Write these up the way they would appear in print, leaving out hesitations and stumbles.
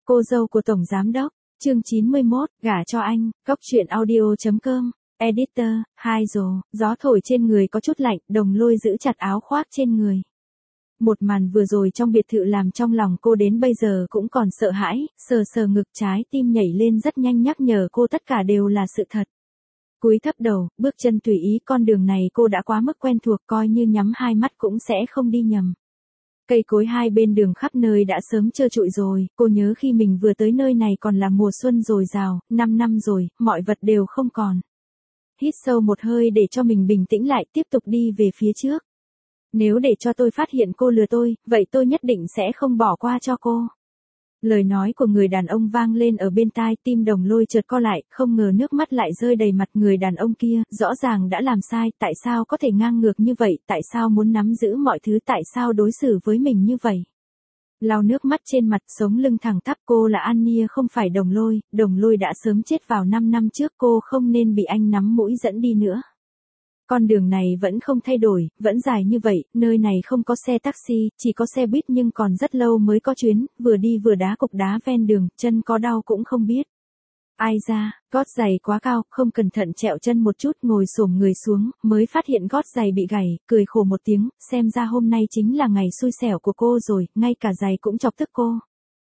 Cô dâu của Tổng Giám Đốc, chương 91, gả cho anh, Cóc truyện audio.com, editor, hai rồ, gió thổi trên người có chút lạnh, Đồng Lôi giữ chặt áo khoác trên người. Một màn vừa rồi trong biệt thự làm trong lòng cô đến bây giờ cũng còn sợ hãi, sờ sờ ngực trái tim nhảy lên rất nhanh nhắc nhở cô tất cả đều là sự thật. Cúi thấp đầu, bước chân tùy ý con đường này cô đã quá mức quen thuộc coi như nhắm hai mắt cũng sẽ không đi nhầm. Cây cối hai bên đường khắp nơi đã sớm trơ trụi rồi, cô nhớ khi mình vừa tới nơi này còn là mùa xuân dồi dào, 5 năm rồi, mọi vật đều không còn. Hít sâu một hơi để cho mình bình tĩnh lại, tiếp tục đi về phía trước. Nếu để cho tôi phát hiện cô lừa tôi, vậy tôi nhất định sẽ không bỏ qua cho cô. Lời nói của người đàn ông vang lên ở bên tai, tim Đồng Lôi chợt co lại, không ngờ nước mắt lại rơi đầy mặt người đàn ông kia, rõ ràng đã làm sai, tại sao có thể ngang ngược như vậy, tại sao muốn nắm giữ mọi thứ, tại sao đối xử với mình như vậy. Lau nước mắt trên mặt, sống lưng thẳng tắp, cô là Ania không phải Đồng Lôi đã sớm chết vào 5 năm trước, cô không nên bị anh nắm mũi dẫn đi nữa. Con đường này vẫn không thay đổi, vẫn dài như vậy, nơi này không có xe taxi, chỉ có xe buýt nhưng còn rất lâu mới có chuyến, vừa đi vừa đá cục đá ven đường, chân có đau cũng không biết. Ai ra, gót giày quá cao, không cẩn thận trẹo chân một chút, ngồi xổm người xuống, mới phát hiện gót giày bị gãy, cười khổ một tiếng, xem ra hôm nay chính là ngày xui xẻo của cô rồi, ngay cả giày cũng chọc tức cô.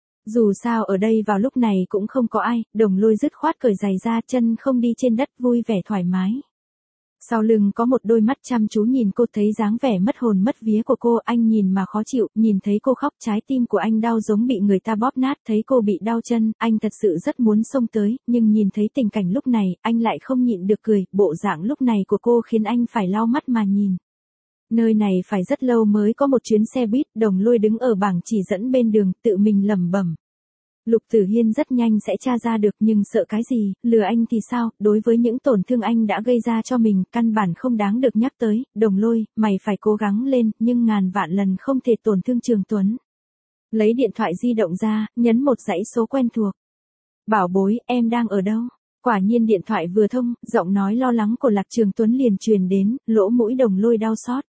Dù sao ở đây vào lúc này cũng không có ai, Đồng Lôi dứt khoát cởi giày ra, chân không đi trên đất, vui vẻ thoải mái. Sau lưng có một đôi mắt chăm chú nhìn cô, thấy dáng vẻ mất hồn mất vía của cô, anh nhìn mà khó chịu, nhìn thấy cô khóc trái tim của anh đau giống bị người ta bóp nát, thấy cô bị đau chân, anh thật sự rất muốn xông tới, nhưng nhìn thấy tình cảnh lúc này, anh lại không nhịn được cười, bộ dạng lúc này của cô khiến anh phải lau mắt mà nhìn. Nơi này phải rất lâu mới có một chuyến xe buýt, Đồng Lôi đứng ở bảng chỉ dẫn bên đường, tự mình lẩm bẩm. Lục Tử Hiên rất nhanh sẽ tra ra được, nhưng sợ cái gì, lừa anh thì sao, đối với những tổn thương anh đã gây ra cho mình, căn bản không đáng được nhắc tới, Đồng Lôi, mày phải cố gắng lên, nhưng ngàn vạn lần không thể tổn thương Trường Tuấn. Lấy điện thoại di động ra, nhấn một dãy số quen thuộc. Bảo bối, em đang ở đâu? Quả nhiên điện thoại vừa thông, giọng nói lo lắng của Lạc Trường Tuấn liền truyền đến, lỗ mũi Đồng Lôi đau xót.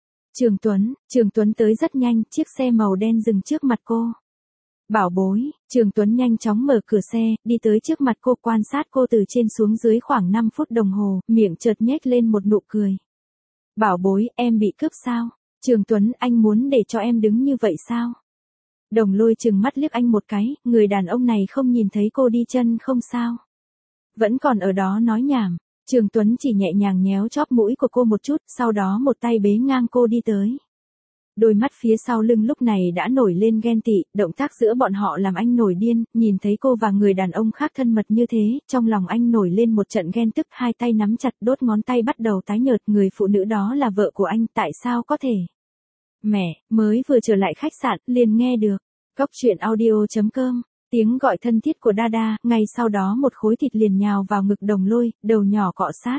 Trường Tuấn tới rất nhanh, chiếc xe màu đen dừng trước mặt cô. Bảo bối, Trường Tuấn nhanh chóng mở cửa xe, đi tới trước mặt cô, quan sát cô từ trên xuống dưới khoảng 5 phút đồng hồ, miệng chợt nhếch lên một nụ cười. Bảo bối, em bị cướp sao? Trường Tuấn, anh muốn để cho em đứng như vậy sao? Đồng Lôi trừng mắt liếc anh một cái, người đàn ông này không nhìn thấy cô đi chân không sao? Vẫn còn ở đó nói nhảm. Trường Tuấn chỉ nhẹ nhàng nhéo chóp mũi của cô một chút, sau đó một tay bế ngang cô đi tới. Đôi mắt phía sau lưng lúc này đã nổi lên ghen tị, động tác giữa bọn họ làm anh nổi điên, nhìn thấy cô và người đàn ông khác thân mật như thế, trong lòng anh nổi lên một trận ghen tức, hai tay nắm chặt, đốt ngón tay bắt đầu tái nhợt, người phụ nữ đó là vợ của anh, tại sao có thể? Mẹ, mới vừa trở lại khách sạn, liền nghe được. Cóc truyện audio.com, tiếng gọi thân thiết của Dada, ngay sau đó một khối thịt liền nhào vào ngực Đồng Lôi, đầu nhỏ cọ sát.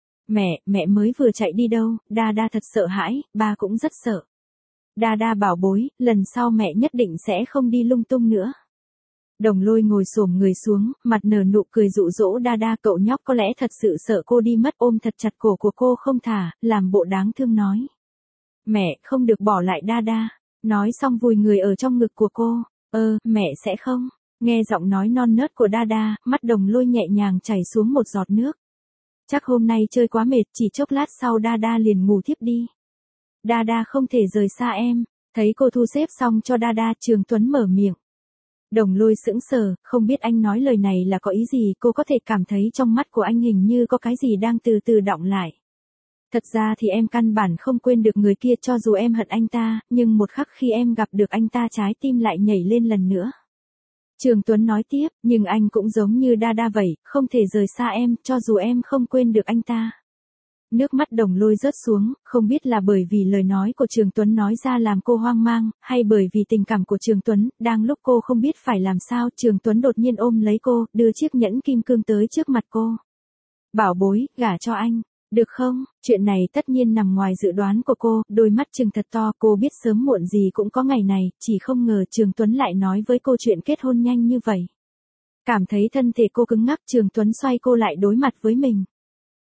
Mẹ mới vừa chạy đi đâu, Dada thật sợ hãi, ba cũng rất sợ. Dada bảo bối, lần sau mẹ nhất định sẽ không đi lung tung nữa. Đồng Lôi ngồi xổm người xuống, mặt nở nụ cười dụ dỗ Dada, cậu nhóc có lẽ thật sự sợ cô đi mất, ôm thật chặt cổ của cô không thả, làm bộ đáng thương nói. Mẹ, không được bỏ lại Dada. Nói xong vùi người ở trong ngực của cô. Mẹ sẽ không. Nghe giọng nói non nớt của Dada, mắt Đồng Lôi nhẹ nhàng chảy xuống một giọt nước. Chắc hôm nay chơi quá mệt, chỉ chốc lát sau Dada liền ngủ thiếp đi. Dada không thể rời xa em. Thấy cô thu xếp xong cho Dada, Trường Tuấn mở miệng. Đồng Lôi sững sờ, không biết anh nói lời này là có ý gì, cô có thể cảm thấy trong mắt của anh hình như có cái gì đang từ từ đọng lại. Thật ra thì em căn bản không quên được người kia, cho dù em hận anh ta, nhưng một khắc khi em gặp được anh ta trái tim lại nhảy lên lần nữa. Trường Tuấn nói tiếp, nhưng anh cũng giống như Dada vậy, không thể rời xa em, cho dù em không quên được anh ta. Nước mắt Đồng Lôi rớt xuống, không biết là bởi vì lời nói của Trường Tuấn nói ra làm cô hoang mang, hay bởi vì tình cảm của Trường Tuấn, đang lúc cô không biết phải làm sao, Trường Tuấn đột nhiên ôm lấy cô, đưa chiếc nhẫn kim cương tới trước mặt cô. Bảo bối, gả cho anh. Được không? Chuyện này tất nhiên nằm ngoài dự đoán của cô, đôi mắt trừng thật to, cô biết sớm muộn gì cũng có ngày này, chỉ không ngờ Trường Tuấn lại nói với cô chuyện kết hôn nhanh như vậy. Cảm thấy thân thể cô cứng ngắc, Trường Tuấn xoay cô lại đối mặt với mình.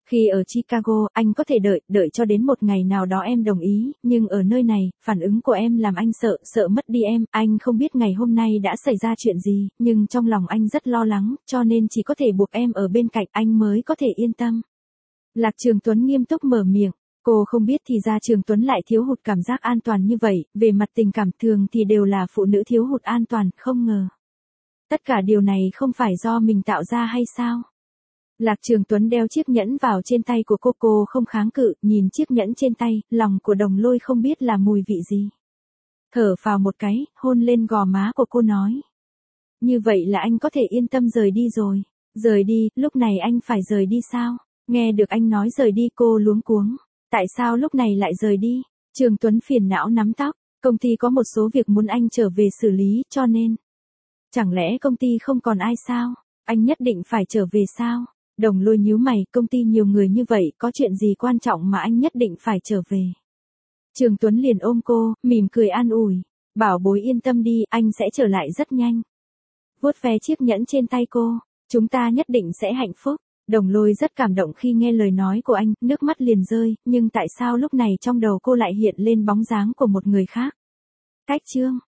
Khi ở Chicago, anh có thể đợi cho đến một ngày nào đó em đồng ý, nhưng ở nơi này, phản ứng của em làm anh sợ mất đi em, anh không biết ngày hôm nay đã xảy ra chuyện gì, nhưng trong lòng anh rất lo lắng, cho nên chỉ có thể buộc em ở bên cạnh anh mới có thể yên tâm. Lạc Trường Tuấn nghiêm túc mở miệng, cô không biết thì ra Trường Tuấn lại thiếu hụt cảm giác an toàn như vậy, về mặt tình cảm thường thì đều là phụ nữ thiếu hụt an toàn, không ngờ. Tất cả điều này không phải do mình tạo ra hay sao? Lạc Trường Tuấn đeo chiếc nhẫn vào trên tay của cô không kháng cự, nhìn chiếc nhẫn trên tay, lòng của Đồng Lôi không biết là mùi vị gì. Thở phào một cái, hôn lên gò má của cô nói. Như vậy là anh có thể yên tâm rời đi rồi. Rời đi, lúc này anh phải rời đi sao? Nghe được anh nói rời đi cô luống cuống. Tại sao lúc này lại rời đi? Trường Tuấn phiền não nắm tóc, công ty có một số việc muốn anh trở về xử lý, cho nên. Chẳng lẽ công ty không còn ai sao? Anh nhất định phải trở về sao? Đồng Lôi nhíu mày, công ty nhiều người như vậy, có chuyện gì quan trọng mà anh nhất định phải trở về? Trường Tuấn liền ôm cô, mỉm cười an ủi. Bảo bối yên tâm đi, anh sẽ trở lại rất nhanh. Vuốt ve chiếc nhẫn trên tay cô. Chúng ta nhất định sẽ hạnh phúc. Đồng Lôi rất cảm động khi nghe lời nói của anh, nước mắt liền rơi, nhưng tại sao lúc này trong đầu cô lại hiện lên bóng dáng của một người khác? Cách chương